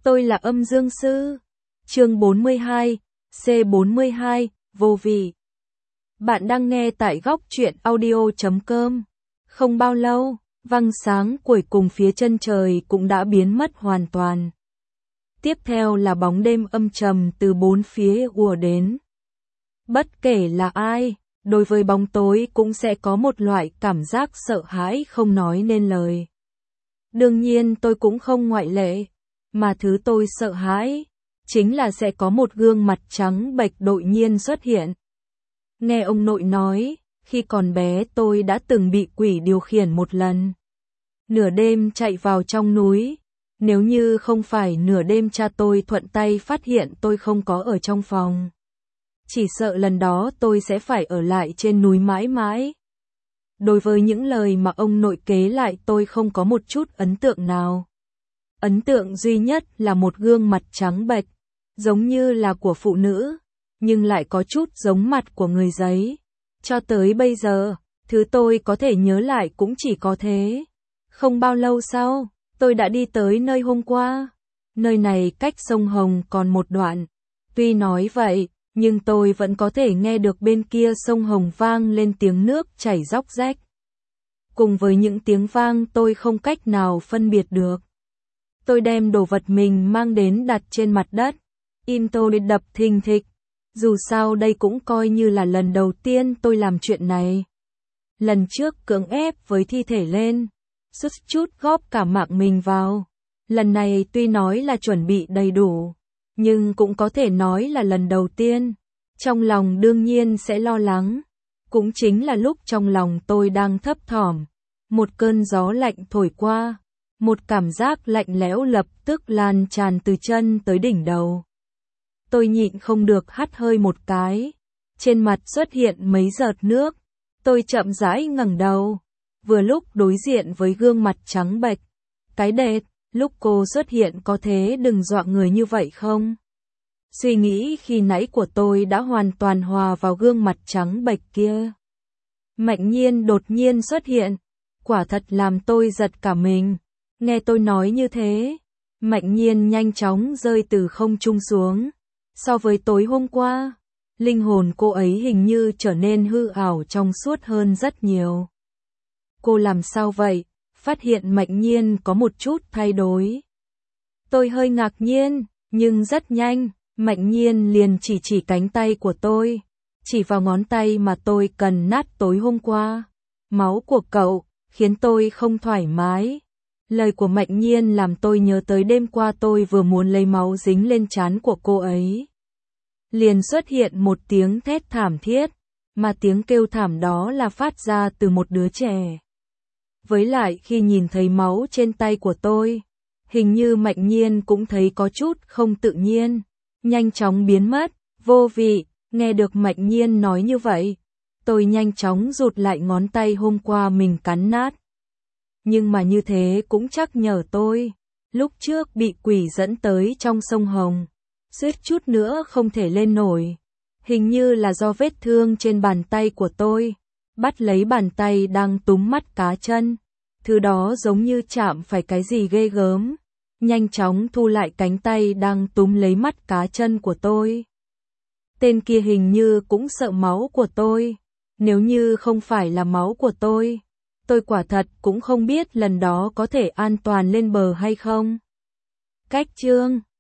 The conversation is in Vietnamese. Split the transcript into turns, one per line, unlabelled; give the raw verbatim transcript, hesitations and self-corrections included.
Tôi là âm dương sư. Chương bốn mươi hai, C bốn mươi hai, vô vị. Bạn đang nghe tại góc truyện audio chấm com. Không bao lâu, vầng sáng cuối cùng phía chân trời cũng đã biến mất hoàn toàn. Tiếp theo là bóng đêm âm trầm từ bốn phía ùa đến. Bất kể là ai, đối với bóng tối cũng sẽ có một loại cảm giác sợ hãi không nói nên lời. Đương nhiên tôi cũng không ngoại lệ, mà thứ tôi sợ hãi chính là sẽ có một gương mặt trắng bệch đột nhiên xuất hiện. Nghe ông nội nói, khi còn bé tôi đã từng bị quỷ điều khiển một lần. Nửa đêm chạy vào trong núi, nếu như không phải nửa đêm cha tôi thuận tay phát hiện tôi không có ở trong phòng, chỉ sợ lần đó tôi sẽ phải ở lại trên núi mãi mãi. Đối với những lời mà ông nội kể lại tôi không có một chút ấn tượng nào. Ấn tượng duy nhất là một gương mặt trắng bệch, giống như là của phụ nữ, nhưng lại có chút giống mặt của người giấy. Cho tới bây giờ, thứ tôi có thể nhớ lại cũng chỉ có thế. Không bao lâu sau, tôi đã đi tới nơi hôm qua. Nơi này cách sông Hồng còn một đoạn. Tuy nói vậy, nhưng tôi vẫn có thể nghe được bên kia sông Hồng vang lên tiếng nước chảy róc rách. Cùng với những tiếng vang tôi không cách nào phân biệt được. Tôi đem đồ vật mình mang đến đặt trên mặt đất. Im tôi đập thình thịch. Dù sao đây cũng coi như là lần đầu tiên tôi làm chuyện này. Lần trước cưỡng ép với thi thể lên, chút chút góp cả mạng mình vào. Lần này tuy nói là chuẩn bị đầy đủ, nhưng cũng có thể nói là lần đầu tiên. Trong lòng đương nhiên sẽ lo lắng. Cũng chính là lúc trong lòng tôi đang thấp thỏm, một cơn gió lạnh thổi qua, một cảm giác lạnh lẽo lập tức lan tràn từ chân tới đỉnh đầu. Tôi nhịn không được hắt hơi một cái, trên mặt xuất hiện mấy giọt nước. Tôi chậm rãi ngẩng đầu, vừa lúc đối diện với gương mặt trắng bệch. Cái đệt, lúc cô xuất hiện có thế đừng dọa người như vậy không? Suy nghĩ khi nãy của tôi đã hoàn toàn hòa vào gương mặt trắng bệch kia. Mạnh Nhiên đột nhiên xuất hiện, quả thật làm tôi giật cả mình. Nghe tôi nói như thế, Mạnh Nhiên nhanh chóng rơi từ không trung xuống. So với tối hôm qua, linh hồn cô ấy hình như trở nên hư ảo trong suốt hơn rất nhiều. Cô làm sao vậy? Phát hiện Mạnh Nhiên có một chút thay đổi. Tôi hơi ngạc nhiên, nhưng rất nhanh, Mạnh Nhiên liền chỉ chỉ cánh tay của tôi, chỉ vào ngón tay mà tôi cần nát tối hôm qua. Máu của cậu khiến tôi không thoải mái. Lời của Mạnh Nhiên làm tôi nhớ tới đêm qua tôi vừa muốn lấy máu dính lên trán của cô ấy. Liền xuất hiện một tiếng thét thảm thiết, mà tiếng kêu thảm đó là phát ra từ một đứa trẻ. Với lại khi nhìn thấy máu trên tay của tôi, hình như Mạnh Nhiên cũng thấy có chút không tự nhiên, nhanh chóng biến mất, vô vị. Nghe được Mạnh Nhiên nói như vậy, tôi nhanh chóng rụt lại ngón tay hôm qua mình cắn nát. Nhưng mà như thế cũng chắc nhở tôi, lúc trước bị quỷ dẫn tới trong sông Hồng, suýt chút nữa không thể lên nổi. Hình như là do vết thương trên bàn tay của tôi, bắt lấy bàn tay đang túm mắt cá chân. Thứ đó giống như chạm phải cái gì ghê gớm, nhanh chóng thu lại cánh tay đang túm lấy mắt cá chân của tôi. Tên kia hình như cũng sợ máu của tôi, nếu như không phải là máu của tôi, tôi quả thật cũng không biết lần đó có thể an toàn lên bờ hay không. Cách chương